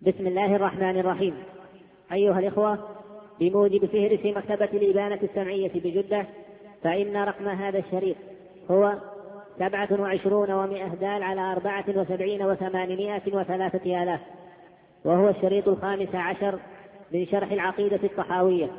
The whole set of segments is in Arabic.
بسم الله الرحمن الرحيم. أيها الإخوة، بموجب فهرس مكتبة الإبانة السمعية بجدة، فإن رقم هذا الشريط هو 27 و100 دال على 74 و800 و3 آلاف، وهو الشريط 15 من شرح العقيدة الطحاوية.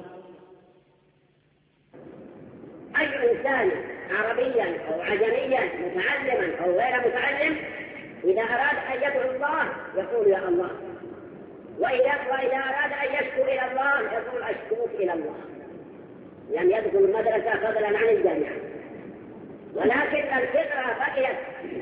أي إنسان عربيا أو عجميا متعلما أو غير متعلم إذا أراد أن يدعو الله يقول يا الله، وإذا أراد أن يشكو إلى الله يقول أشكوك إلى الله. لم يدخل المدرسة فضلا عن الجامعة، ولكن الفكرة بقيت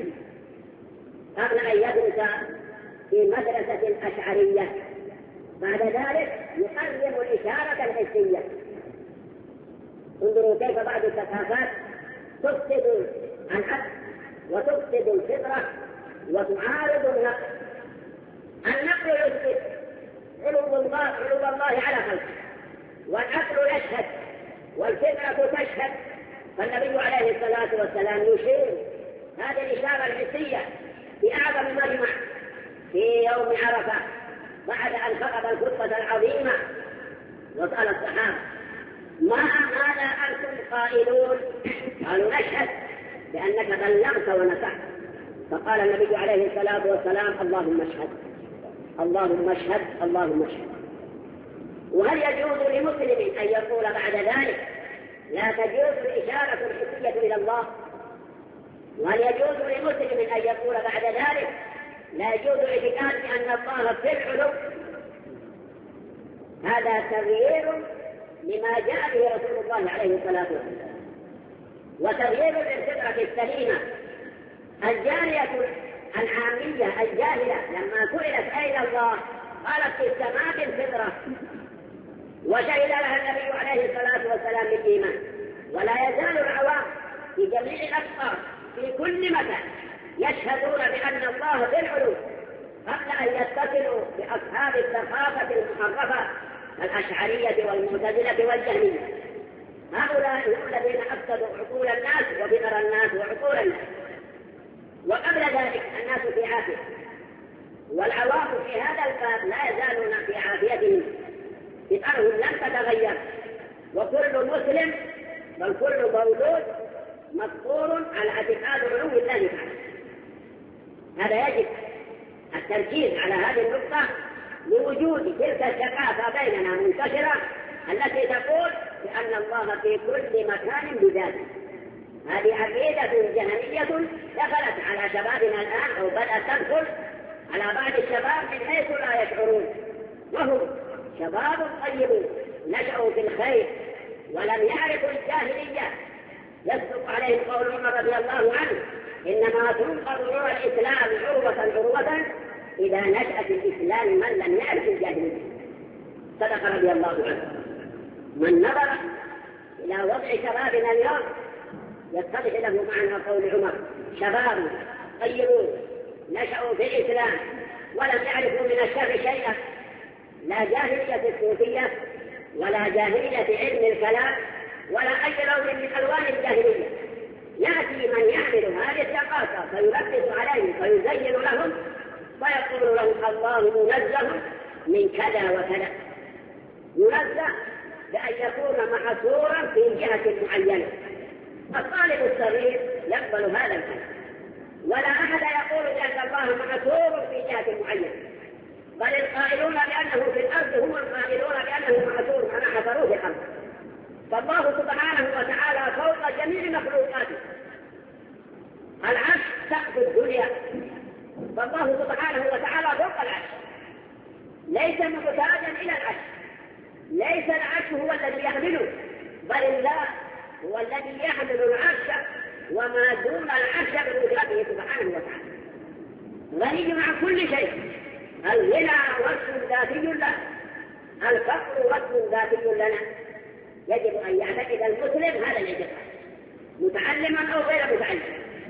قبل أن يدرس في مدرسة أشعرية. بعد ذلك يقرب الإشارة الحسية. انظروا كيف بعض الثقافات تفسد العقل وتفسد الفطرة وتعارض النقل. النقل يثبت علو الله على خلقه، والعقل يشهد والفطرة تشهد. فالنبي عليه الصلاة والسلام يشير هذه الإشارة الحسية في أعظم مجمع في يوم عرفة بعد أن خطب الخطبة العظيمة، وسأل الصحابة ماذا أنتم قائلون؟ قالوا نشهد بأنك بلغت ونصحت. فقال النبي عليه الصلاة والسلام اللهم اشهد اللهم اشهد اللهم اشهد. وهل يجوز لمسلم أن يقول بعد ذلك لا تجوز الإشارة الحسية إلى الله؟ وهل يجوز لمسلم أن يقول بعد ذلك لا يجوز الاعتقاد بأن الله في العلو؟ هذا تغيير لما جاء به رسول الله عليه الصلاة والسلام، وتغيير للفطرة السليمة. الجارية العامية الجاهلة لما سئلت أين الله قالت في السماء الفطرة، وشهد لها النبي عليه الصلاة والسلام بالإيمان. ولا يزال العوام في جميع الأقطار في كل مكان يشهدون بأن الله في العلو قبل أن يتصلوا بأصحاب الثقافة المحرفة الأشعرية والمعتزلة والجهمية. هؤلاء هم الذين أفسدوا عقول الناس وفطر الناس وعقول الناس. وقبل ذلك الناس في عافية، والعوام في هذا الباب لا يزالون في عافيتهم، فطرهم لم تتغير، وكل مسلم بل كل مولود مفطور على اعتقاد علو الله تعالى. هذا يجب التركيز على هذه النقطة لوجود تلك الثقافة بيننا منتشرة التي تقول بأن الله في كل مكان بذاته. هذه عقيدة جهمية دخلت على شبابنا الآن أو بدأت تدخل على بعض الشباب من حيث لا يشعرون، وهم شباب طيبون نشأوا في الخير ولم يعرفوا الجاهلية. يصدق عليهم قول عمر رضي الله عنه إنما تنقض نور الإسلام عروة إذا نشأ في الإسلام من لم يعرف الجاهلية. صدق رضي الله عنه. من نظر إلى وضع شبابنا اليوم يتضح له معنى قول عمر شباب طيبون نشأوا في الإسلام ولم يعرفوا من الشر شيئا، لا جاهلية الصوفية ولا جاهلية علم الكلام ولا أي لون من ألوان الجاهلية. يأتي من يحمل هذه الثقافة فيلبس عليهم فيزين لهم ويقول لهم الله منزه من كذا وكذا، ينزه بأن يكون محصورا في جهة معينة. الطالب الصغير يقبل هذا الكلام، ولا أحد يقول بأن الله محصور في جهة معينة، بل القائلون بأنه في الأرض هم القائلون بأنه محصور كما حصروه في الأرض. فالله سبحانه وتعالى فوق جميع مخلوقاته. العرش سقف الدنيا، فالله سبحانه وتعالى فوق العرش، ليس محتاجا إلى العرش. ليس العرش هو الذي يحمله، بل الله هو الذي يحمل العرش وما دون العرش بوجوده سبحانه وتعالى. غني عن كل شيء. الغنى وصف ذاتي له، الفقر وصف ذاتي لنا. يجب أن يعتقد المسلم هذا الاعتقاد متعلما أو غير متعلم.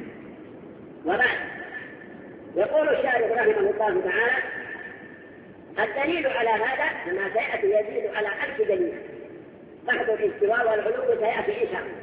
وبعد يقول الشارح رحمه الله تعالى الدليل على هذا كما سيأتي يزيد على 1000 دليل. بحث الاستواء والعلو سيأتي إن شاء الله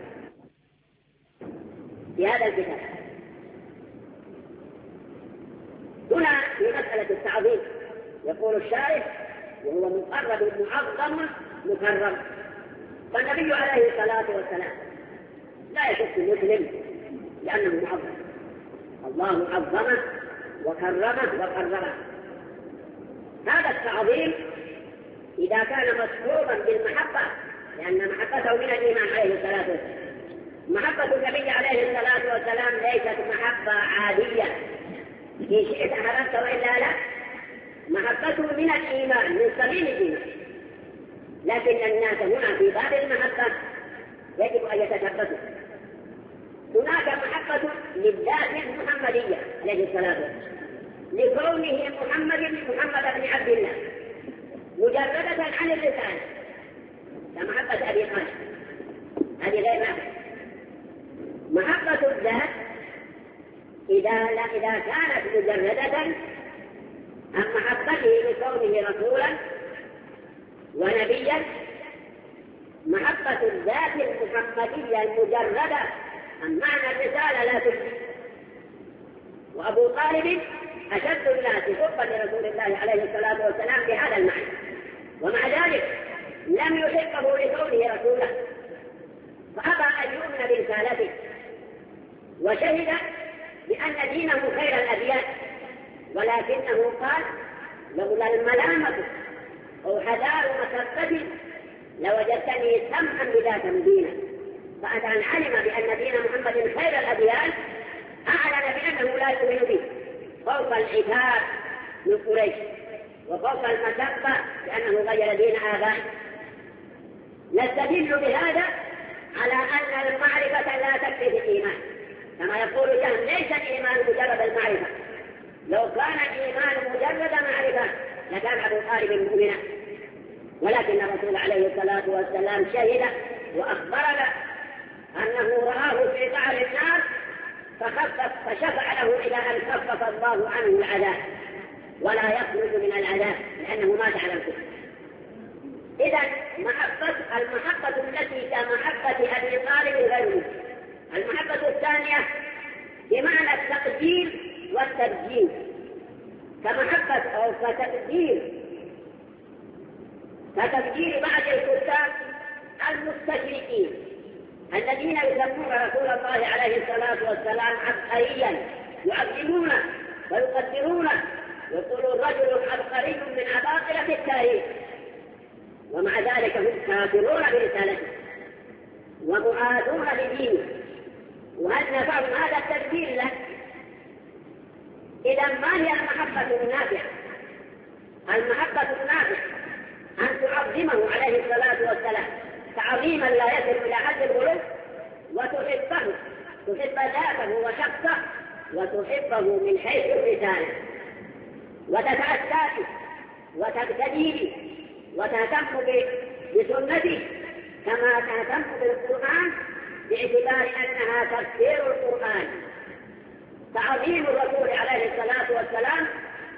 في هذا الكتاب. هنا في مسألة التعظيم يقول الشارح وهو مقرب معظم مكرم. فالنبي عليه الصلاة والسلام لا يشك مسلم لأنه معظم، الله عظمه وكرمه وقربه. هذا التعظيم إذا كان مصحوبا بالمحبة، لأن محبته من الإيمان عليه الصلاة والسلام. محبة النبي عليه الصلاة والسلام ليست محبة عادية إن شئت أحببت وإلا لا، محبته من الإيمان، من سبيل الإيمان. لكن الناس هنا في باب المحبة يجب أن يتثبتوا. هناك محبة للذات المحمدية عليه الصلاة والسلام لكونه محمد بن عبد الله مجردة عن الرسالة كمحبة أبي طالب، هذه غير محبة. محبة الذات إذا كانت مجردة عن محبته لكونه رسولا ونبيا، محبة الذات المحمدية المجردة عن معنى الرسالة لا تجزي. وأبو طالب أشد الناس حبا لرسول الله عليه الصلاة والسلام بهذا المعنى، ومع ذلك لم يحبه لكونه رسولا، فأبى أن يؤمن برسالته، وشهد بأن دينه خير الأديان، ولكنه قال لولا الملامة أو حذار مسبة لوجدتني سمحا بذاك دينا. فأتى أن علم بأن دين محمد خير الأديان أعلن بأنه لا يؤمن به فوق العتاب من قريش وفوق المسبة لأنه غير دين آبائه. نستدل بهذا على أن المعرفة لا تكفي في الإيمان، كما يقول جهم ليس الإيمان مجرد المعرفة، لو كان الإيمان مجرد معرفة لكان أبو طالب مؤمنا، ولكن الرسول عليه الصلاة والسلام شهد وأخبرنا أنه رآه في قعر النار فشفع له إلى أن خفف الله عنه العذاب ولا يخرج من العذاب لأنه مات على الكفر. إذا المحبة التي كمحبة أبي طالب غيره. المحبة الثانية بمعنى التقدير والتبجيل، كمحبة أو كتبجيل بعض الكتاب المستشرقين الذين يسمون رسول الله عليه الصلاة والسلام عبقريا، يعظمونه ويقدرونه، يقولون رجل عبقري من عباقرة التاريخ، ومع ذلك هم كافرون برسالته ومعادون لدينه. وهل نفعهم هذا التبجيل له؟ إذا ما هي المحبة النافعة؟ المحبة النافعة أن تعظمه عليه الصلاة والسلام تعظيما لا يصل إلى حد الغلو، وتحبه، تحب ذاته وشخصه، وتحبه من حيث الرسالة، وتتأسى به وتقتدي به وتهتم بسنته كما تهتم بالقرآن، باعتبار أنها تفسير القرآن. تعظيم الرسول عليه الصلاة والسلام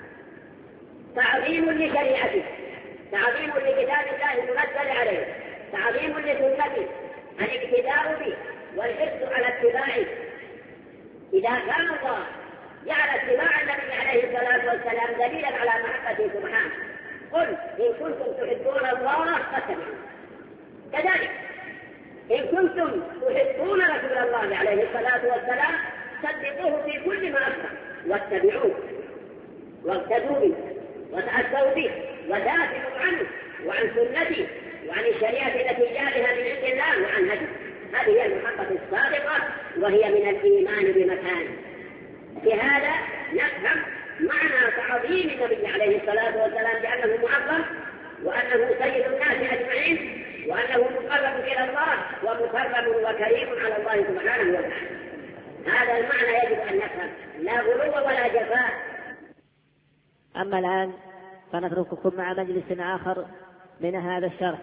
تعظيم لشريعته، تعظيم لكتاب الله المنزل عليه، تعظيم لسنته، الاقتداء به والحرص على اتباعه. إذا كان الله جعل اتباع النبي عليه الصلاة والسلام دليلا على محبته سبحانه، قل إن كنتم تحبون الله فاتبعوه. كذلك إن كنتم تحبون رسول الله عليه الصلاة والسلام صدقوه في كل ما أخبر واتبعوه واقتدوا به وتأسوا به ودافعوا عنه وعن سنته وعن الشريعة التي جاءها من عند الله وعن هديه. هذه هي المحبة الصادقة، وهي من الإيمان بمكانه. في هذا نفهم معنى تعظيم النبي عليه الصلاة والسلام بأنه معظم، وأنه سيد الناس أجمعين، وأنه مقرب إلى الله ومكرم وكريم على الله سبحانه وتعالى. هذا المعنى يجب أن نفهم، لا غلو ولا جفاء. أما الآن فنترككم مع مجلس آخر من هذا الشرح.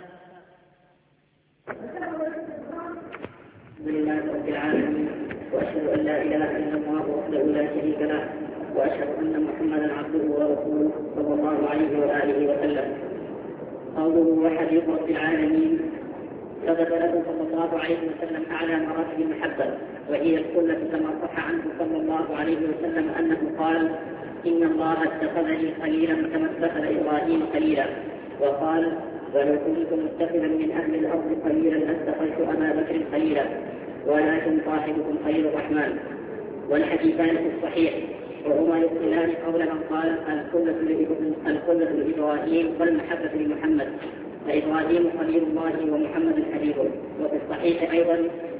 بسم الله رب العالمين، وأشهد أن لا إله إلا الله وحده لا شريك له، وأشهد أن محمدا عبده ورسوله صلى الله عليه وآله وسلم. قوله وحديث رب العالمين، ثبت له صلى الله عليه وسلم أعلى مراتب المحبة، وهي السنة كما صح عنه صلى الله عليه وسلم أنه قال: إن الله اتخذني خليلا كما اتخذ إبراهيم خليلا. وقال ولو كنت متخذا من أهل الأرض خليلا لاتخذت أبا بكر خليلا ولكن صاحبكم خليل الرحمن. والحديثان في الصحيح وهما يبطلان قول من قال الخلة لإبراهيم والمحبة لمحمد، فإبراهيم خليل الله ومحمد حبيبه. وفي الصحيح أيضا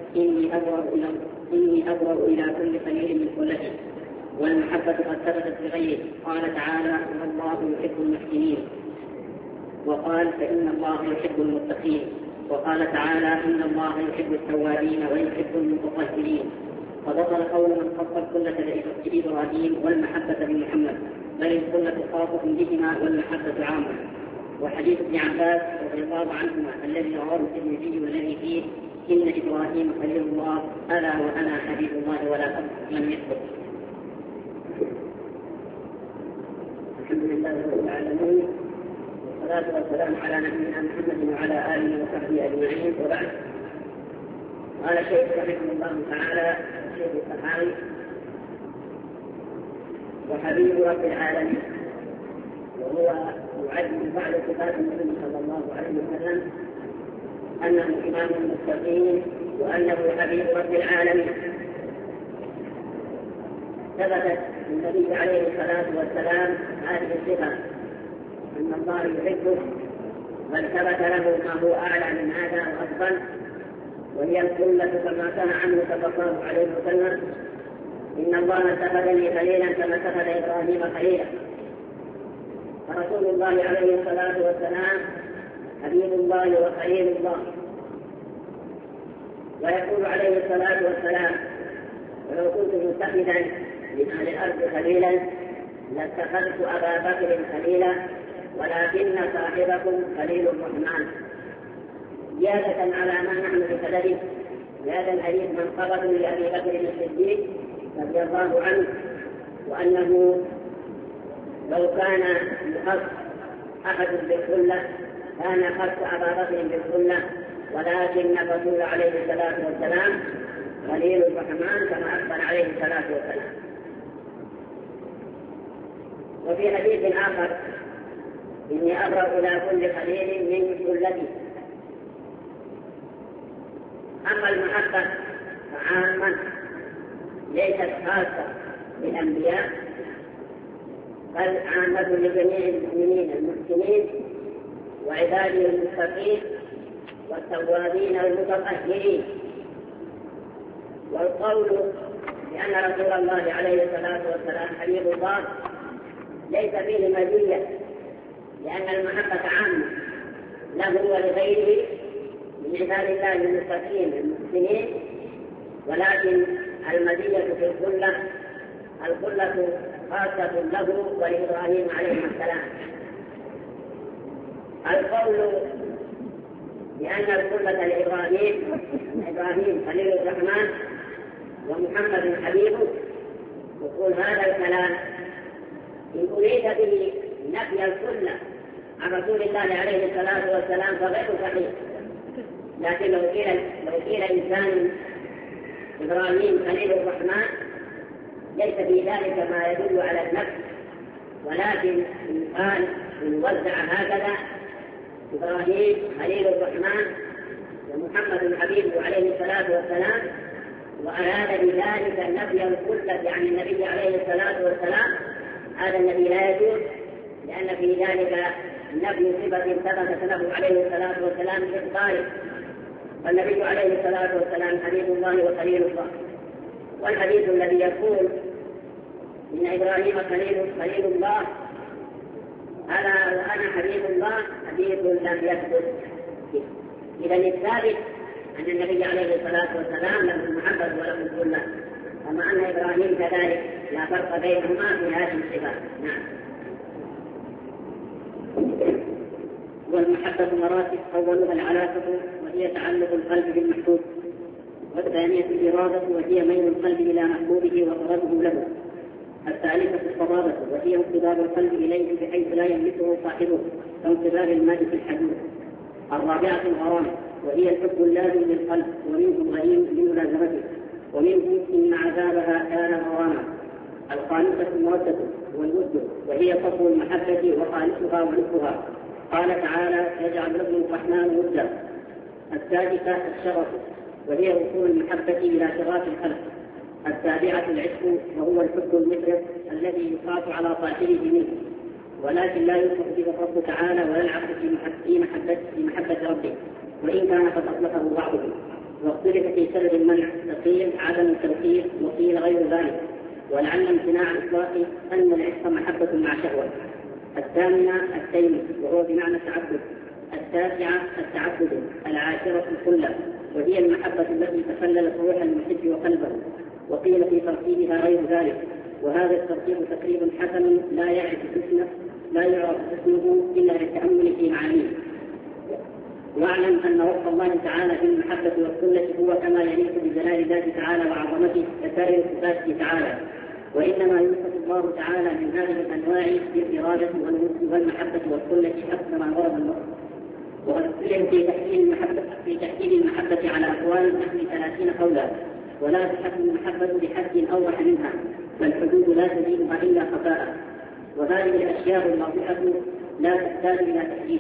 إني أبرأ إلى كل خليل من خلته. والمحبة قد ثبتت بغيره، قال تعالى والله يحب المحسنين، وقال فإن الله يحب المتقين، وقال تعالى إن الله يحب التوابين ويحب المتطهرين. فبطل قول من خص الخلة بإبراهيم والمحبة بمحمد، بل الخلة خاصة بهما والمحبة عامة. وحديث ابن عباس رضي الله عنهما الذي رواه الترمذي والذي فيه إن إبراهيم خليل الله ألا وأنا حبيب الله ولا من يحبه. الحمد لله رب العالمين، والصلاة والسلام على نبينا محمد وعلى آله وصحبه أجمعين، وبعد. قال الشيخ رحمه الله تعالى الشيخ الصحابي وحبيب رب العالمين، وهو يعد من بعض صفات النبي صلى الله عليه وسلم أنه إمام المتقين وأنه حبيب رب العالمين. ثبتت النبي عليه الصلاة والسلام هذه الصفة أن الله يحبه، بل ثبت له ما هو أعلى من هذا وأفضل، وهي الخلة كما كان عنه صلى الله عليه وسلم إن الله اتخذني خليلا كما اتخذ إبراهيم خليلا. فرسول الله عليه الصلاة والسلام حبيب الله وخليل الله. ويقول عليه الصلاة والسلام ولو كنت متخذا من أهل الأرض خليلا لاتخذت أبا بكر خليلا ولكن صاحبكم خليل الرحمن. زيادة على ما نحن بسببه هذا الحديث منقبة لأبي بكر الصديق رضي الله عنه، وأنه لو كان يخص أحد بالخلة كان خص أبا بكر بالخلة، ولكن الرسول عليه الصلاة والسلام خليل الرحمن كما أخبر عليه الصلاة والسلام. وفي حديث آخر إني أبرأ إلى كل خليل من خلتي. أما المحبة فعامة ليست خاصة بالأنبياء، بل عامة لجميع المؤمنين المحسنين وعباده المتقين والتوابين والمتطهرين. والقول بأن رسول الله عليه الصلاة والسلام حبيب الله ليس فيه مزية، لأن المحبة عامة له ولغيره من عباد الله المتقين المحسنين، ولكن المزية في الخلة خاصة له ولإبراهيم عليه السلام. القول بأن الخلة لإبراهيم خليل الرحمن ومحمد حبيبه، يقول هذا الكلام إن أريد به نفي الخلة عن رسول الله عليه الصلاة والسلام فغير صحيح. لكن لو قيل إنسان إبراهيم خليل الرحمن ليس في ذلك ما يدل على النفي، ولكن إن قال إن وزع هكذا إبراهيم خليل الرحمن ومحمد حبيبه عليه الصلاة والسلام وأراد بذلك نفي الخلة عن النبي عليه الصلاة والسلام، هذا الذي لا يجوز، لأن في ذلك نفي صفة ثبتت له عليه الصلاة والسلام بإخباره. والنبي عليه الصلاة والسلام حبيب الله وخليل الله. والحديث الذي يقول إن إبراهيم خليل الله ألا وأنا حبيب الله حديث لم يثبت. إذا الثابت أن النبي عليه الصلاة والسلام له المحبة وله الخلة، كما أن إبراهيم كذلك لا فرق بينهما في هذه الصفات. نعم. والمحبة مراتب، أولها العلاقة وهي تعلق القلب بالمحبوب، والثانية الإرادة وهي ميل القلب إلى محبوبه وطلبه له، الثالثة الصبابة وهي انقباض القلب إليه بحيث لا يملكه صاحبه كانقباض الماء في الحديد، الرابعة الغرام وهي الحب اللازم للقلب ومنه الغريم لملازمته ومنه إن عذابها كان غراما، الخامسة المودة والود، وهي صفو المحبة وخالصها ونصفها. قال تعالى: يجعل لكم الرحمن ودا. السادسة الشرف، وهي وصول المحبة إلى شراف الخلق. السابعة العشق، وهو الحب المفرط الذي يخاف على صاحبه منه، ولكن لا يوصف به الرب تعالى ولا العبد في محبة ربه، وإن كان قد أطلقه بعضهم. واختلف في سبب المنع، فقيل عدم التوقيف وقيل غير ذلك، ولعل امتناع الإطلاق أن العشق محبة مع شهوة. الثامنة التيم، وهو بمعنى التعبد. التاسعة التعبد. العاشرة الخلة، وهي المحبة التي تخللت روح المحب وقلبه، وقيل في ترتيبها غير ذلك، وهذا الترتيب تقريب حسن لا يعرف اسمه إلا للتأمل في معانيه. واعلم أن وصف الله تعالى بالمحبة والخلة هو كما يليق بجلال ذاته تعالى وعظمته كسائر صفاته تعالى، وإنما يوصف الله تعالى من هذه الأنواع بالإرادة والمحبة والخلة أكثر ما ورد النص. وقد اختلف في تحديد المحبة على أقوال نحو 30 قولا، ولا تحد المحبة بحد أوضح منها، فالحدود لا تزيدها إلا خفاء. وهذه الأشياء الواضحة لا تحتاج إلى تحديد.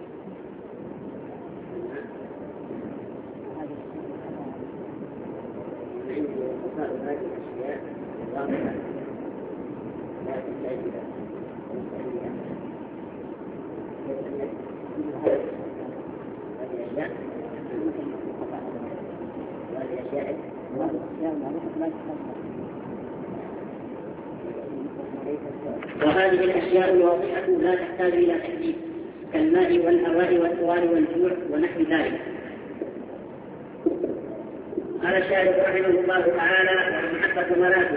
وهذه الأشياء الواضحة لا تحتاج إلى تحديد، كالماء والهواء والسؤال والجوع ونحو ذلك. قال الشارح رحمه الله تعالى: والمحبة مراتب.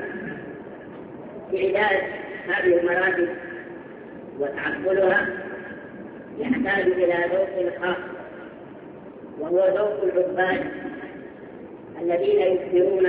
إعداد هذه المراتب وتعقلها يحتاج إلى ذوق خاص، وهو ذوق العباد الذين يكثرون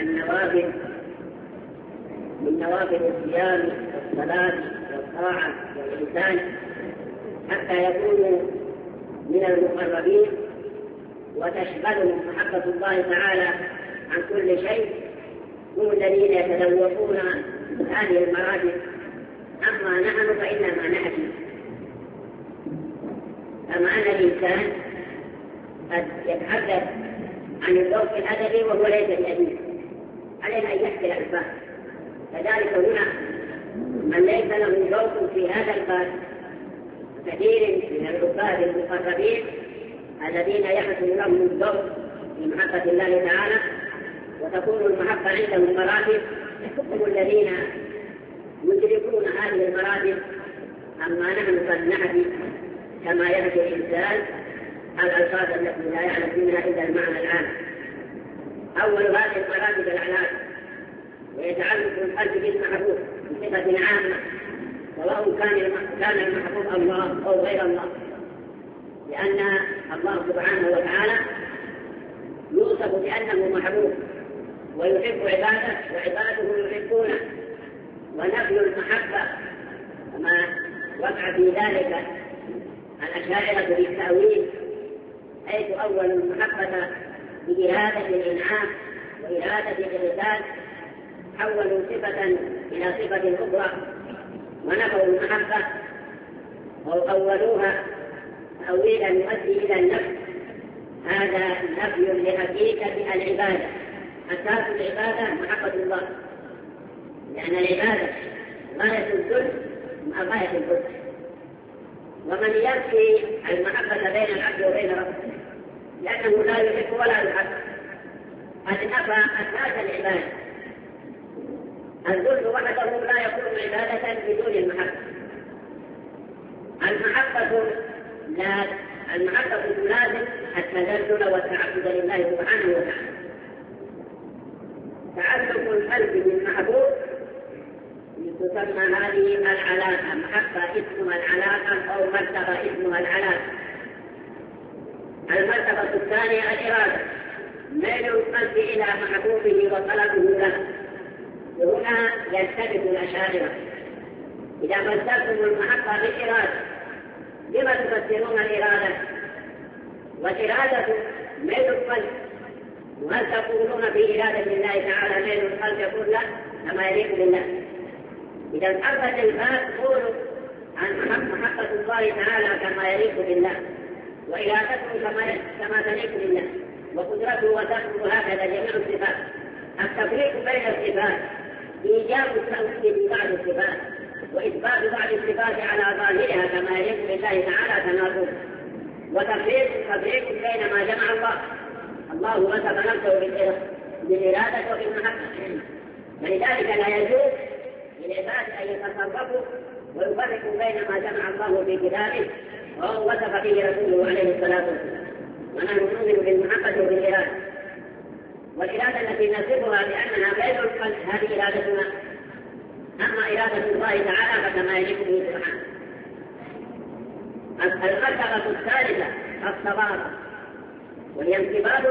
من نوافل الصيام والصلاة والطاعة والإحسان حتى يكونوا من المقربين، وتشغلهم محبة الله تعالى عن كل شيء. هم الذين يتذوقون هذه المراتب. أما نحن فإنما نأتي، كما أن الإنسان قد يتحدث عن الذوق الأدبي وهو ليس بأديب، علينا أن يحكي الألفاظ. كذلك هنا من ليس له ذوق في هذا الباب كثير من العباد المقربين الذين يحصل لهم الذوق في محبة الله تعالى وتكون المحبة عندهم مراتب، هم الذين يدركون هذه المراتب. أما نحن قد نحكي كما يحكي الإنسان الألفاظ التي لا يعلم منها إلا المعنى العام. أول هذه المراتب الأعلام، ويتعلق القلب بالمحبوب بصفة عامة، سواء كان المحبوب الله أو غير الله، لأن الله سبحانه وتعالى يوصف بأنه محبوب ويحب عباده وعباده يحبونه. ونفي المحبة كما وقع في ذلك الأشاعرة بالتأويل، حيث أول المحبة بإرادة الإنعام وإرادة الإرسال، حولوا صفة إلى صفة أخرى ونفوا المحبة أو أولوها تأويلا يؤدي إلى النفي. هذا نفي لحقيقة العبادة. أساس العبادة محبة الله، لأن العبادة غاية الذل مع غاية الحب. ومن ينفي المحبة بين العبد وبين ربه لأنه لا يحب ولا يحب قد نفى أساس العبادة. الذل وحده لا يكون عبادة بدون المحبة. المحبة تلازم التذلل والتعبد لله سبحانه وتعالى. تعلق القلب بالمحبوب تسمى هذه العلاقة. محبة اسمها العلاقة أو مرتبة اسمها العلاقة. المرتبة الثانية الإرادة، ميل القلب إلى محبوبه وطلبه له. وهنا يلتبس الأشاعرة: إذا فسرتم المحبة بالإرادة لما تفسرون الإرادة؟ والإرادة ميل القلب، وهل تقولون في إرادة الله تعالى ميل القلب يقول لا كما يليق بالله؟ إذا محبة الفات تقول عن محبة الله تعالى كما يليق بالله، وإرادته كما تليق بالله، وقدرته وتقوى هكذا جميع الصفات. التفريق بين الصفات إيجاب التوحيد في بعض الصفات وإثبات بعض الصفات على ظاهرها كما يليق بالله تعالى تناقض، وتفريق بين ما جمع الله وصف نفسه بالإرادة وبالمحبة. ولذلك لا يجوز للعباد أن يتصرفوا ويفرقوا بين ما جمع الله في كتابه وهو وصف به رسوله عليه الصلاة والسلام، ونحن نؤمن بالمحبة وبالإرادة. والإرادة التي نصفها بأنها غير القلب هذه إرادتنا، أما إرادة الله تعالى فكما يليق به سبحانه. المرتبة الثالثة الصواب، وهي انصباب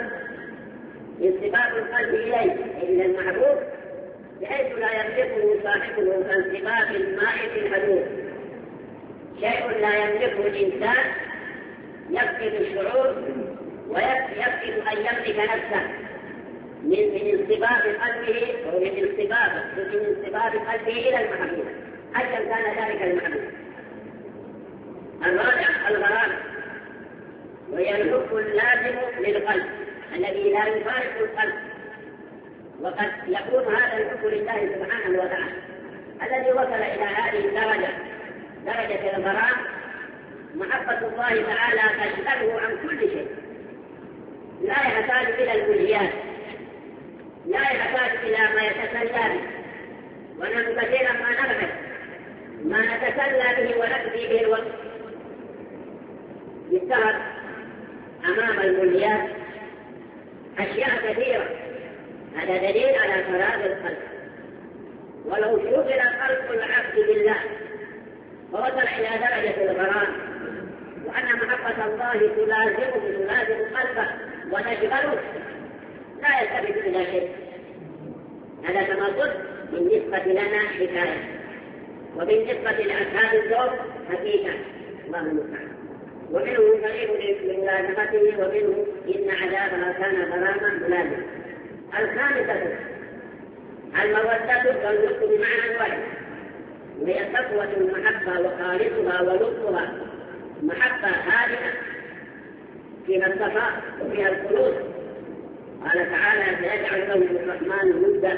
القلب إليه إلى المحبوب بحيث لا يملكه صاحبه كانصباب الماء في الحدود. شيء لا يملكه الإنسان يفقد الشعور ويفقد أن يملك نفسه من انصباب قلبه ومن انصباب قلبه إلى المحبوب حتى كان ذلك المحبوب. الرابع الغرام، وهي الحب اللازم للقلب الذي لا يفارق القلب. وقد يكون هذا الحب لله سبحانه وتعالى الذي وصل إلى هذه الدرجة، درجة الغرام، محبة الله تعالى تشغله عن كل شيء، لا يحتاج إلى الكليات، لا يحتاج إلى ما يتسلى به. ونحن كثيرا ما نبحث ما نتسلى به ونقضي به الوقت بالسهر أمام الكليات أشياء كثيرة. هذا دليل على فراغ القلب. ولو شغل قلب العبد بالله ووصل إلى درجة الغرام وأن محبة الله تلازم قلبه وتشغله لا يلتفت إلى شيء. هذا كما قلت بالنسبة لنا حكاية، وبالنسبة لأصحاب الزوج حقيقة. الله المستعان. ومنه قريب لملازمته، ومنه إن عذابها كان غراما ملازما. الخامسة المودة واللطف بمعنى واحد، وهي صفوة المحبة وخالصها ولطفها، محبة هادئة فيها الصفاء وفيها الخلوص. قال تعالى سيجعل له الرحمن ودا.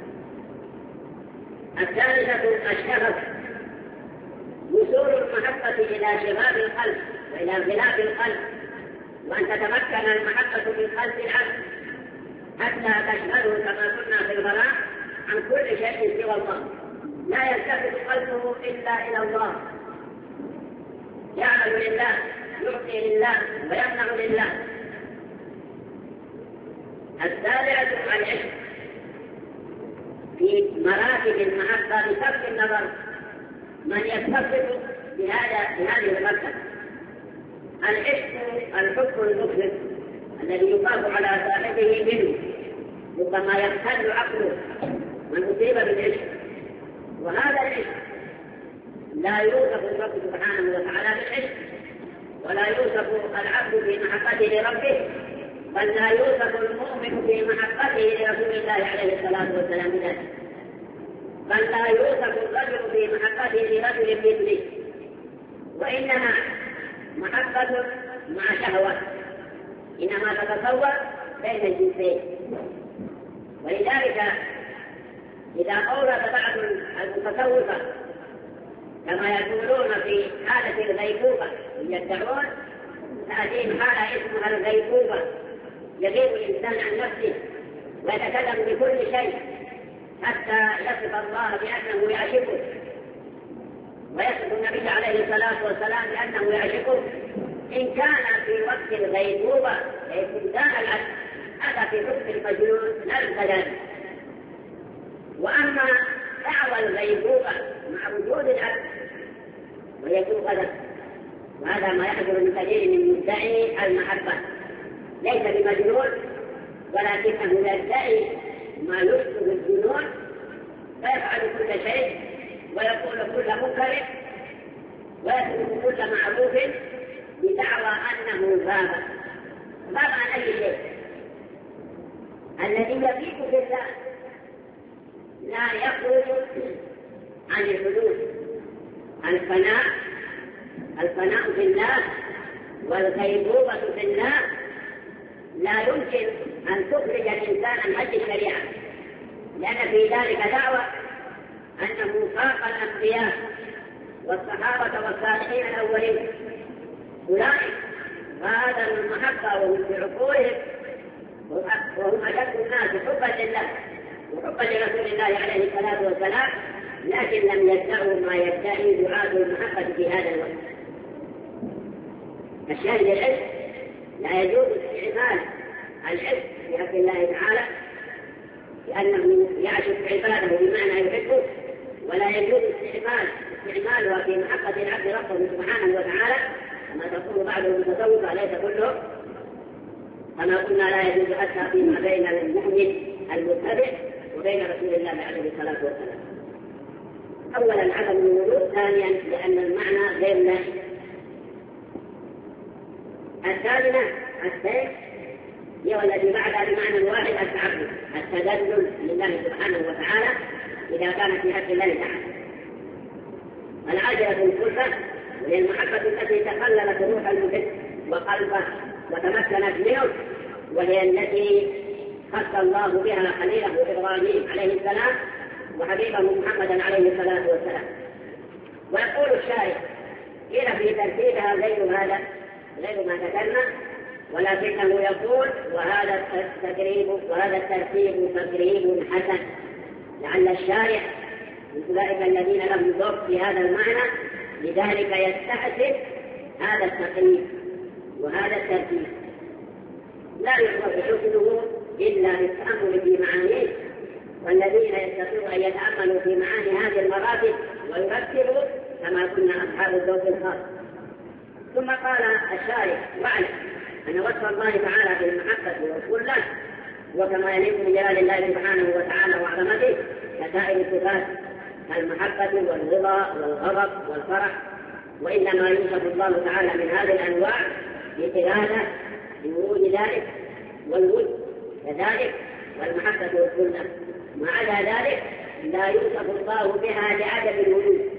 الثالثة الشغف، وصول المحبة إلى شباب القلب وإلى غلاف القلب، وأن تتمكن المحبة في قلب العبد حتى تشغله كما قلنا في الغرام عن كل شيء سوى الله، لا يلتفت قلبه إلا إلى الله، يعمل لله، يعطي لله ويمنع لله. السابعة العشق في مراتب المحبة بصرف النظر من يتصف بهذه المرتبة. العشق الحب المفرط الذي يخاف على صاحبه منه، ربما يختل عقله من أصيب بالعشق. وهذا العشق لا يوصف الرب سبحانه وتعالى بالعشق، ولا يوصف العبد في محبته لربه، بل لا يوصف المؤمن في محبته لرسول الله عليه الصلاة والسلام بذلك، بل لا يوصف الرجل في محبته لرجل مثله، وإنما محبة مع شهوة، إنما تتصور بين الجنسين. ولذلك إذا أورد بعض المتصوفة كما يقولون في حالة الغيبوبة، يدعون هذه حالة اسمها الغيبوبة، يغيب الإنسان عن نفسه ويتكلم بكل شيء حتى يصف الله بأنه يعشقه، ويصف النبي عليه الصلاة والسلام بأنه يعشقه. إن كان في وقت الغيبوبة استبدال العبد هذا في حكم المجنون لا الكلام. وأما دعوى الغيبوبة مع وجود العبد ويكون غدا، وهذا ما يحصل من كثير من مدعي المحبة، ليس بمجنون ولكنه يدعي ما يشبه الجنون، فيفعل كل شيء ويقول كل منكر ويترك كل معروف بدعوى أنه غاب عن أي شيء. الذي يفيق بالله لا يخرج عن الحدود. الفناء في الله والغيبوبة في الله لا يمكن أن تخرج الإنسان عن حد الشريعة، لأن في ذلك دعوة أنه فاق الأنبياء والصحابة والصالحين الأولين. أولئك هذا المحبة وهم في عقولهم وهم أشد الناس حبا لله وحبا لرسول الله عليه الصلاة والسلام، لكن لم يدعوا ما يدعي دعاة المحبة في هذا الوقت. الشاهد العلم لا يجوز استعمال العلم في حق الله تعالى لأنه يعشق عباده بمعنى يحبه، ولا يجوز استعمالها في محبة العبد ربه سبحانه وتعالى كما تقول بعض المتصوفة ليس كله، كما قلنا لا يجوز حتى فيما بين المؤمن المتبع وبين رسول الله عليه الصلاة والسلام. أولا عدم الوجود، ثانيا لأن المعنى غير نافع. الثالثة الثالث هي والتي بعدها بمعنى واحد التعبد، التذلل لله سبحانه وتعالى إذا كانت في حق الله تعالى. العاجلة الكلفة وهي المحبة التي تخللت روح المحب وقلبه وتمكنت منه، وهي التي خص الله بها خليله إبراهيم عليه السلام وحبيبه محمدا عليه الصلاة والسلام. ويقول الشارع إلى في ترتيبها غير ما ذكرنا، ولكنه يقول وهذا الترتيب تقريب حسن، لعل الشارع من أولئك الذين لهم ذوق في هذا المعنى، لذلك يستحسن هذا التقريب وهذا الترتيب. لا يعرف حسنه إلا بالتأمل في معانيه، والذين يستطيعون أن يتأملوا في معاني هذه المراتب ويرتبوا كما كنا أصحاب الذوق الخاص. ثم قال الشارع واعلم أن وصف الله تعالى بالمحبة والخلة وكما يليق بجلال الله سبحانه وتعالى وعظمته كسائر الصفات المحبة والرضا والغضب والفرح، وإنما يوصف الله تعالى من هذه الأنواع بقلادة لورود ذلك والود كذلك والمحبة والخلة. ما عدا ذلك لا يوصف الله بها لعدم الوجود.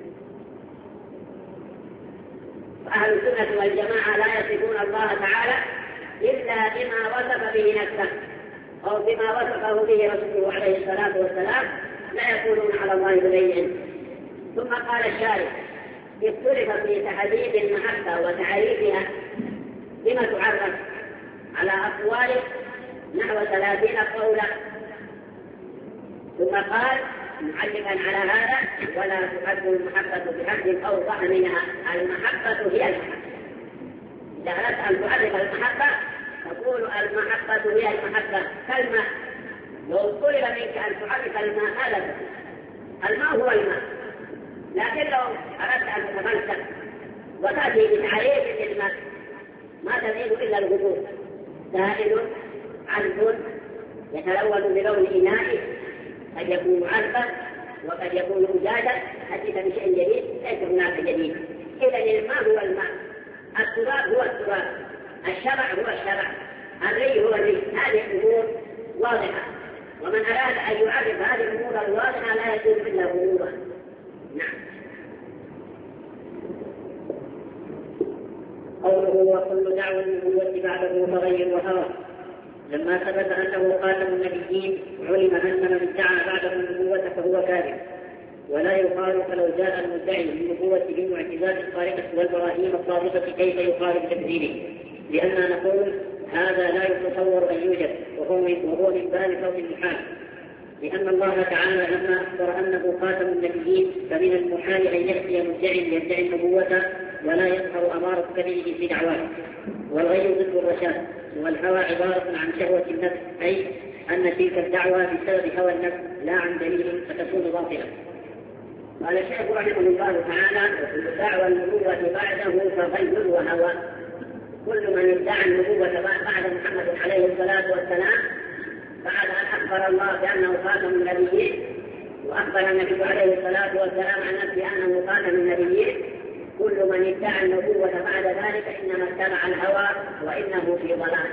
أهل السنة والجماعة لا يصفون الله تعالى إلا بما وصف به نفسه أو بما وصفه به رسوله عليه الصلاة والسلام، لا يقولون على الله بغير. ثم قال الشارع اختلف في تحديد المحبة وتعريفها بما تعرف على أقوال نحو 30 قولا. ثم قال معلقا على هذا ولا تحد المحبة بحد أوضح منها. المحبة هي المحبة. إذا أردت أن تعرف المحبة تقول المحبة هي المحبة كالماء. لو طلب منك أن تعرف الماء هذا الماء هو الماء، لكن لو أردت أن تتفلسف وتأتي بتعريف للماء ما تزيد إلا الغبور، سائل عذب يتلون بلون إنائه، قد يكون عذبا وقد يكون أجاجا، حديث بشيء جديد ليس هناك جديد. إذا الماء هو الماء، التراب هو التراب، الشرع هو الشرع، الري هو الري. هذه الأمور واضحة، ومن أراد أن يعرف هذه الأمور الواضحة لا يجوز إلا غموضا. نعم. قوله وكل دعوة النبوة بعده فغير وهوى. لما ثبت أنه خاتم النبيين علم أن من ادعى بعده النبوة فهو كاذب، ولا يقال فلو جاء المدعي بالنبوة بالمعجزات الخارقة والبراهين الصادقة كيف يقال بتكذيبه، لأننا نقول هذا لا يتصور أن يوجد وهو من باب صوت المحال، لأن الله تعالى لما أخبر أنه خاتم النبيين فمن المحال أن يأتي مدعي يدعي النبوة ولا يظهر أمارة كذبه في دعواه. والغي ضد الرشاد، والهوى عبارة عن شهوة النفس، أي أن تلك الدعوة بسبب هوى النفس لا عن دليل فتكون باطلة. قال الشيخ رحمه الله تعالى وكل دعوى النبوة بعده فغي وهوى. كل من ادعى النبوة بعد محمد عليه الصلاة والسلام بعد أن أخبر الله بأنه خاتم النبيين وأخبر النبي عليه الصلاة والسلام عن نفسه أنه خاتم النبيين، كل من ادعى النبوة بعد ذلك إنما اتبع الهوى وإنه في ضلال.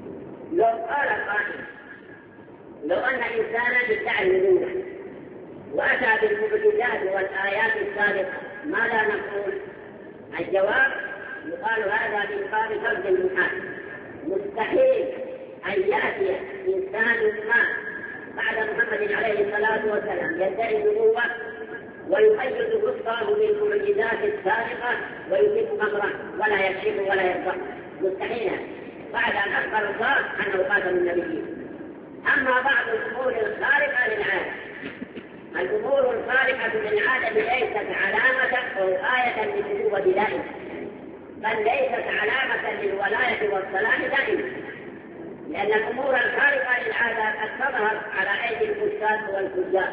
لو قال قائل لو أن إنسانا ادعى النبوة وأتى بالمعجزات والآيات السابقة، ماذا نقول؟ الجواب يقال هذا من باب فرض المحال. مستحيل أن يأتي إنسان ما بعد محمد عليه الصلاة والسلام يدعي النبوة ويؤيد رسله بالمعجزات السابقة ويتم أمره ولا يشرك ولا يرضى، مستحيل بعد أن أخبر الله أنه خاتم النبيين. أما بعض الأمور الخارقة للعادة، الأمور الخارقة للعادة ليست علامة أو آية للنبوة دائما، بل ليست علامة للولاية والصلاح دائما، لأن الأمور الخارقة للعادة قد تظهر على أيدي الفساد والفجار،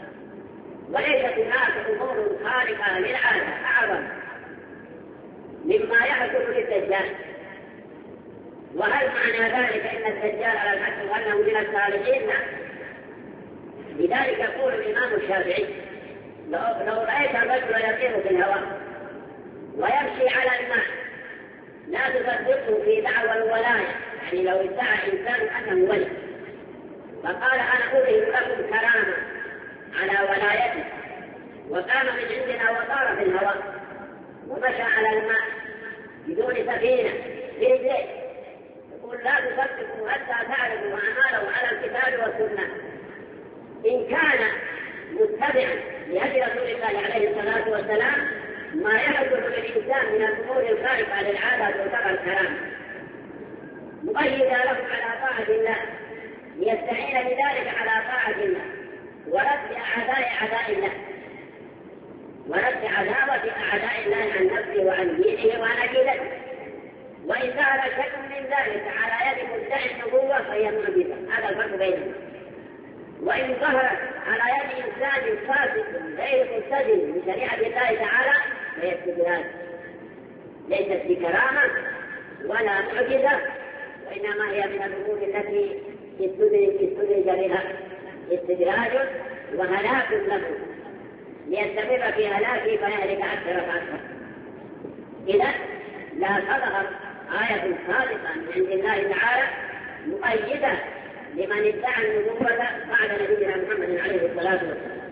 وليست هناك أمور خارقة للعادة أعظم مما يحدث للدجال. وهل معنى ذلك أن الدجال على الحق وأنه من الصالحين؟ لا. لذلك يقول الإمام الشافعي: لو رأيت الرجل يطير في الهواء ويمشي على الماء لا تصدقه في دعوى الولاية، يعني لو ادعى إنسان أنه ولي فقال أنا أظهر لكم كرامة على ولايته، وقام من عندنا وطار في الهواء ومشى على الماء بدون سفينة في رجليه، يقول لا تصدقوا حتى تعرفوا أعماله على الكتاب والسنة. إن كان متبعا لهدي رسول الله عليه الصلاة والسلام ما يحدث للإنسان من الأمور الخارقة للعادة تعتبر الكرامة، مؤيدا له على طاعة الله، ليستعين بذلك على طاعة الله ورد أعداء الله، ورد عداوة أعداء الله عن نفسه وعن دينه وعن عقيدته. وإن ظهر شيء من ذلك على يد مدعي النبوة فهي معجزة، هذا الفرق بينهم. وإن ظهرت على يد إنسان فاسق غير ملتزم بشريعة الله تعالى فهي استدراج، ليست بكرامة ولا معجزة، وإنما هي من الأمور التي استدرج بها استدراج وهلاك له ليستمر في هلاكه فيهلك أكثر فأكثر. إذا لا تظهر آية صادقة من عند الله تعالى مؤيدة لمن ادعى النبوة بعد نبينا محمد عليه الصلاة والسلام.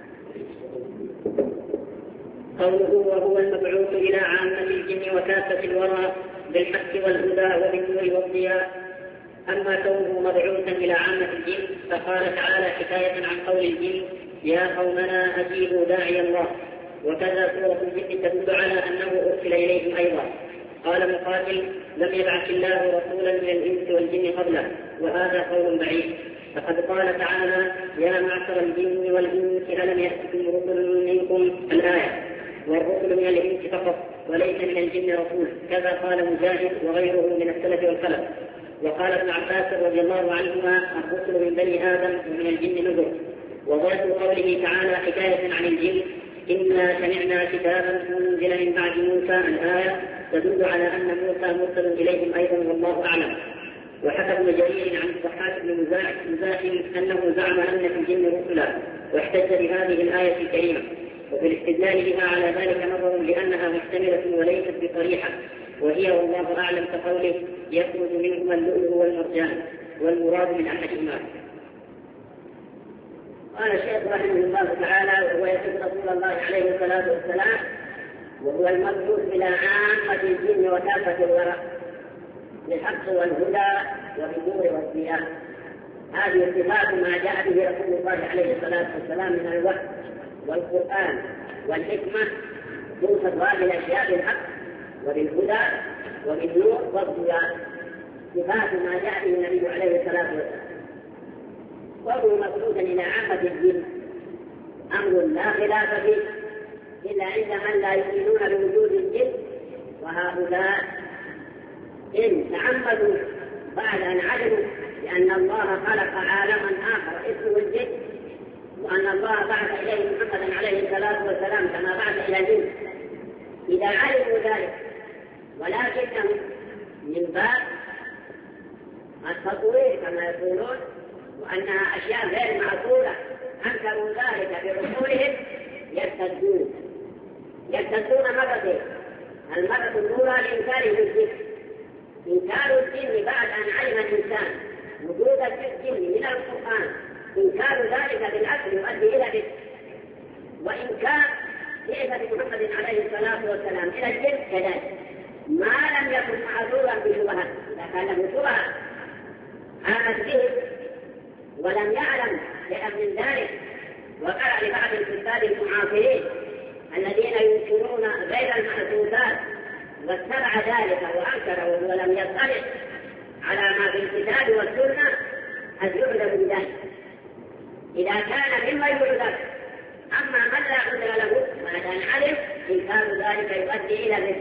قوله وهو المبعوث إلى عامة الجن وكافة الورى بالحق والهدى وبالنور والضياء. أما كونه مبعوثا إلى عامة الجن فقال تعالى حكاية عن قول الجن: يا قومنا أجيبوا داعي الله. وكذا سورة الجن تدل على أنه أرسل إليهم أيضا. قال مقاتل: لم يبعث الله رسولا من الإنس والجن قبله، وهذا قول بعيد. فقد قال تعالى: يا معشر الجن والإنس ألم يأتكم رسل منكم الآية، والرسل من الإنس فقط وليس من الجن رسول. كذا قال مجاهد وغيره من السلف والخلف. وقال ابن عباس رضي الله عنهما: الرسل من بني آدم ومن الجن نذر. وظاهر قوله تعالى حكاية عن الجن: إنا سمعنا كتابا أنزل من بعد موسى الآية تدل على أن موسى مرسل إليهم أيضا، والله أعلم. وحكى ابن جرير عن الضحاك بن مزاحم أنه زعم أن في الجن رسلا، واحتج بهذه الآية الكريمة. وفي الاستدلال بها على ذلك نظر لأنها محتملة وليست بصريحة، وهي والله أعلم كقوله: يخرج منهما اللؤلؤ والمرجان، والمراد من أحدهما. قال الشيخ رحمه الله تعالى: وهو يصف رسول الله عليه الصلاة والسلام وهو المبعوث إلى عامة الجن وكافة الورى بالحق والهدى وبالنور والضياء. هذه صفات ما جاء به رسول الله عليه الصلاة والسلام من الوحي والقرآن والحكمة، توصف هذه الأشياء بالحق وبالهدى وبالنور والضياء، صفات ما جاء به النبي عليه الصلاة والسلام. وهو مبعوث إلى عامة الجن، أمر لا خلاف فيه إلا عند من لا يؤمنون بوجود الجن، وهؤلاء إن تعمدوا بعد أن علموا لأن الله خلق عالما آخر اسمه الجن، وأن الله بعث إليه محمدا عليه الصلاة والسلام كما بعث إلى الجن، إذا علموا ذلك ولكنهم من باب التطوير كما يقولون وأنها أشياء غير معقولة أنكروا ذلك برسولهم يرتدون مرتين. المرة الأولى لإنكارهم الجن، إنكار الجن بعد أن علم الإنسان وجود الجن من القرآن، إنكار ذلك بالعقل يؤدي إلى وإن كان بعثة محمد عليه الصلاة والسلام إلى الجن كذلك ما لم يكن معذورا بشبهات، إذا كان له شبهة آمن به ولم يعلم شيئا من ذلك، وقع لبعض الكتاب المعاصرين الذين ينكرون غير المحسوسات واتبع ذلك وأنكره ولم يطلع على ما في الكتاب والسنة أن يعذب بذلك إذا كان مما يعذب. أما من لا عذر له بعد أن علم إنكار ذلك يؤدي إلى الرزق.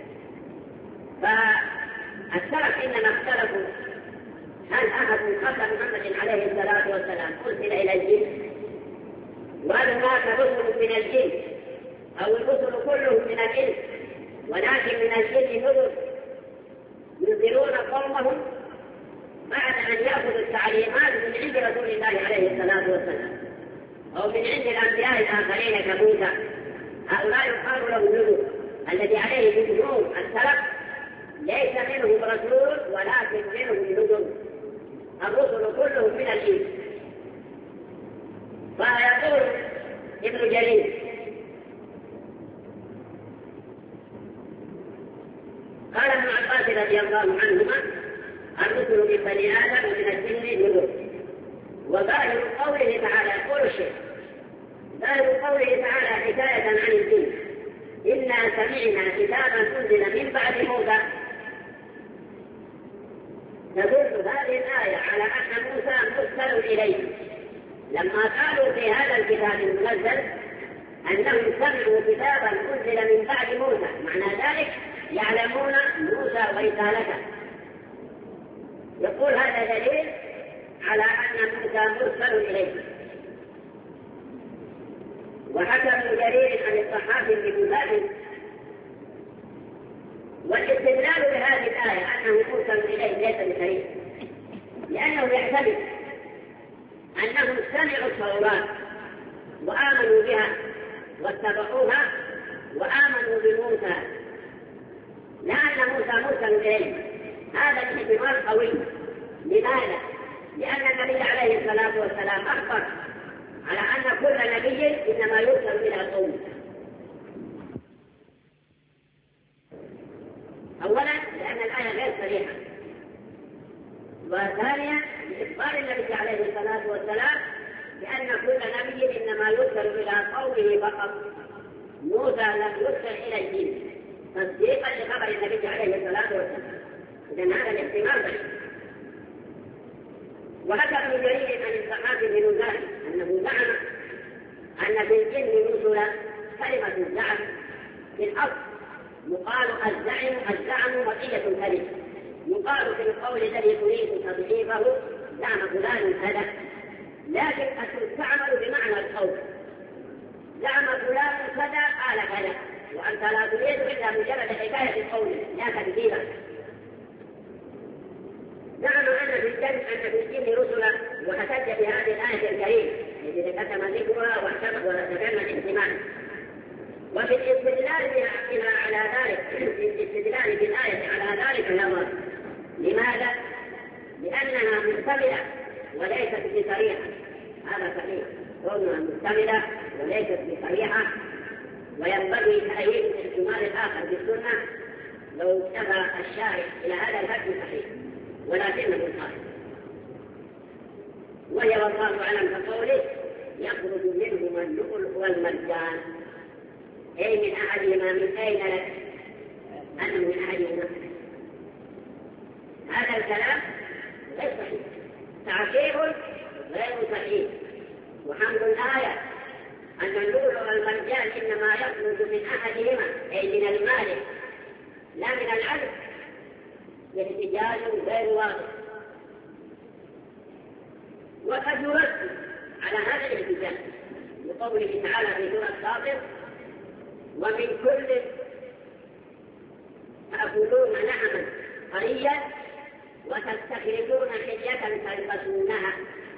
فالسلف إنما اختلفوا هل أحد قبل محمد عليه الصلاة والسلام أرسل إلى الجن، وهل هناك رسل من الجن أو الرسل كلهم من الإنس، ولكن من الجن نذر ينذرون قومهم بعد أن يأخذوا التعليمات من عند رسول الله عليه الصلاة والسلام أو من عند الأنبياء الآخرين كموسى. هؤلاء يقال لهم نذر، الذي عليه جمهور السلف ليس منهم رسول ولكن منهم نذر، الرسل كلهم من الإنس. فيقول ابن جرير قال ابن عباس رضي الله عنهما الرسل من بني آدم ومن الجن نذر. وظاهر قوله تعالى يقول الشيخ ظاهر قوله تعالى حكاية عن الجن إنا سمعنا كتابا أنزل من بعد موسى، تدل هذه الآية على أن موسى مرسل إليه لما قالوا في هذا الكتاب المنزل أنهم سمعوا كتابا أنزل من بعد موسى، معنى ذلك يعلمون موسى ورسالته. يقول هذا دليل على أن موسى مرسل إليه. وحكى ابن جرير عن الصحابي بن مجاهد والاستدلال بهذه الآية أنه مرسل إليه ليس بصريح، لأنه يحتمل أنهم سمعوا التوراة وآمنوا بها واتبعوها وآمنوا بموسى، لا أن موسى مرسل إليه. هذا الاحتمال قوي. لماذا؟ لأن النبي عليه الصلاة والسلام أخبر على أن كل نبي إنما يرسل إلى قومه. أولا لأن الآية غير صريحة، وثانيا بإخبار النبي عليه الصلاة والسلام بأن كل نبي إنما يرسل إلى قومه فقط، موسى لم يرسل إلى الجن تصديقا لخبر النبي عليه الصلاة والسلام. إذن هذا الاحتمال ضعيف. وحكى ابن جرير عن الصحابي بن مجاهد أنه زعم أن في الجن رسلا. كلمة الزعم في الأصل يقال الزعم بقية الكلمة، يقال في القول الذي تريد تضعيفه زعم فلان كذا، لكن تعمل بمعنى القول. زعم فلان كذا قال كذا، وأنت لا تريد إلا مجرد حكاية القول لا تكذيبا. زعم أن في الجن رسلا، واحتج بهذه الآية الكريمة التي كتم ذكرها وتكلم الاهتمام. وفي الاستدلال بها على ذلك، في الاستدلال بالآية على ذلك نظر. لماذا؟ لأنها محتملة وليست بصريحة. هذا صحيح، كونها محتملة وليست بصريحة، وينبغي تأييد الاحتمال الآخر بالسنة لو اكتفى الشارع إلى هذا الحد صحيح، ولكنه صحيح. وهي والله أعلم كقوله يخرج منهما اللؤلؤ والمرجان، أي من أحدهما من أين لك؟ أنه من أحدهما. هذا الكلام غير صحيح، تعقيب غير صحيح. وحمد الآية أن اللؤلؤ والمرجان إنما يخرج من أحدهما أي من المال لا من العدل، احتجاج غير واضح. وقد يرد على هذا الاحتجاج بقوله تعالى في سورة فاطر ومن كل تأكلون لحما طريا وتستخرجون حلية تلبسونها.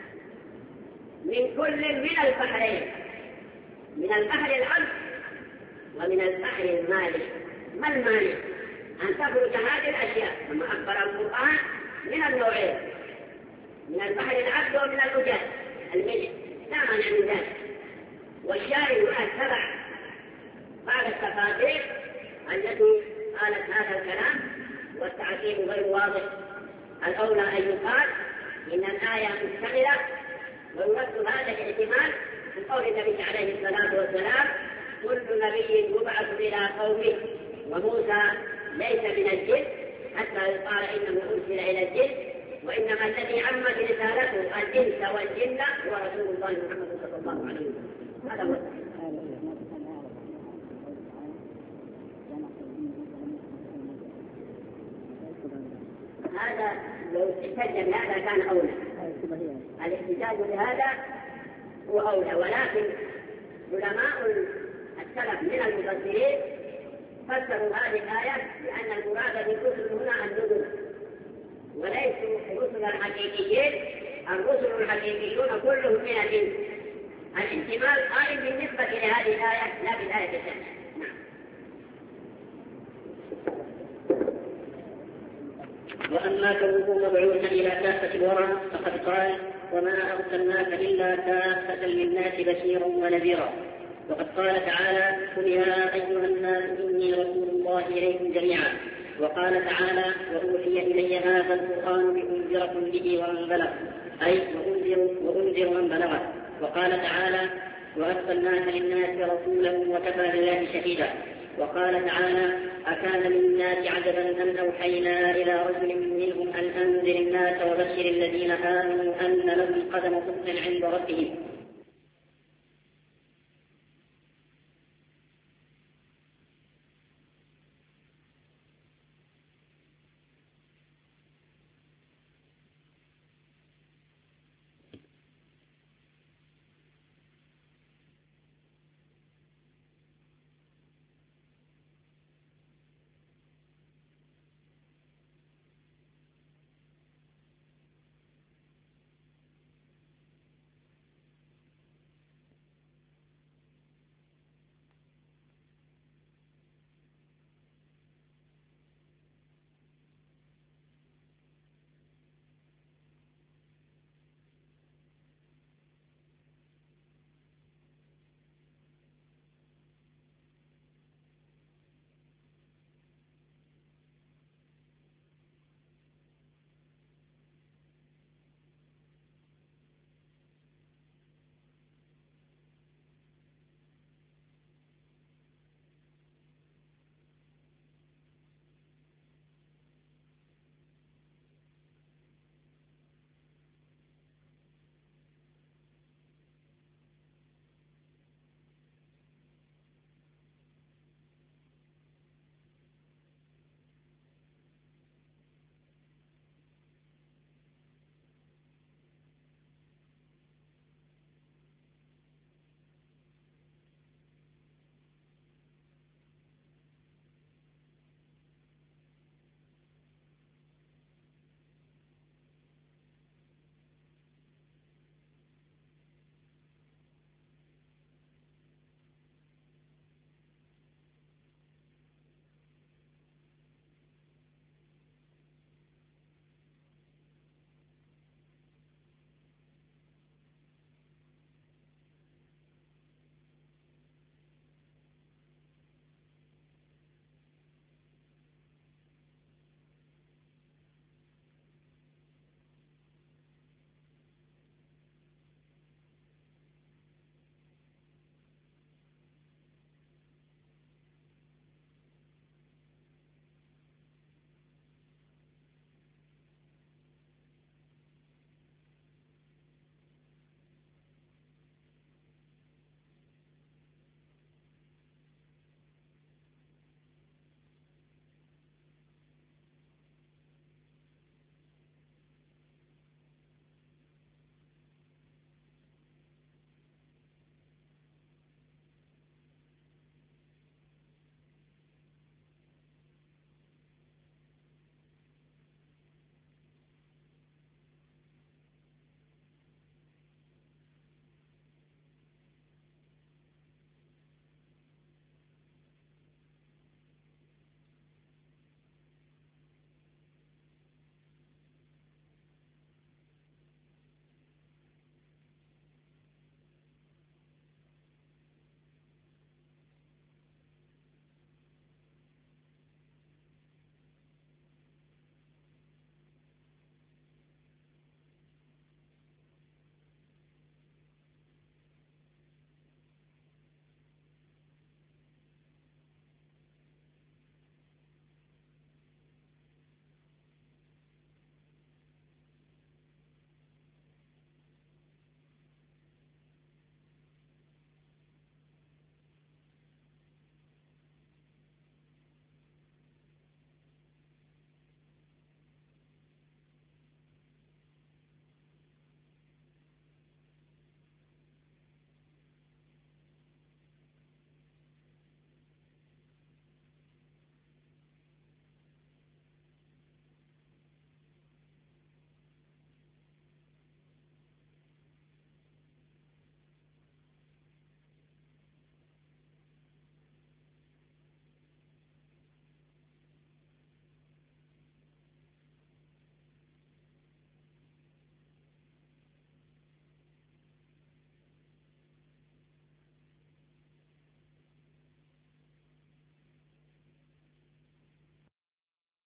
من كل من البحرين، من البحر العذب ومن البحر المالح. ما المالح؟ أن تخرج هذه الأشياء كما أخبر القرآن من النوعين، من البحر العذب ومن الأجاج الملح، لا مانع من ذلك. والشاهد هنا اتبع بعض التفاسير التي قالت هذا الكلام، والتعقيب غير واضح. الأولى أن يقال إن الآية مشتملة ويرد هذا الاحتمال من قول النبي عليه الصلاة والسلام: كل نبي يبعث إلى قومه وموسى ليس من الجن، حتى يقال إنه أرسل إلى الجن، وإنما الذي عمت رسالته الإنس والجن هو رسول الله محمد صلى الله عليه وسلم. هذا هو هذا لو احتج بهذا كان أولى، الاحتجاج بهذا هو أولى، ولكن علماء السلف من المفسرين فسروا هذه الآية بأن المراد بالرسل هنا النذر وليسوا رسلا حقيقيين. الرسل الحقيقيون كلهم من الإنس. الاحتمال قائم بالنسبة لهذه الآية لا بالآية الثانية. وأما كونه مبعوثا إلى كافة الورى فقد قال: وما أرسلناك إلا كافة للناس بشيرا ونذيرا. وقد قال تعالى: قل يا أيها الناس إني رسول الله إليكم جميعا. وقال تعالى: وأوحي إلي هذا القرآن لأنذركم به ومن بلغ، أي وأنذر من بلغه. وقال تعالى: وأرسلناك للناس رسولا وكفى بالله شهيدا. وقال تعالى: أكان للناس عجبا أن أوحينا إلى رجل منهم أن أنذر الناس وبشر الذين آمنوا أن لهم قدم صدق عند ربهم.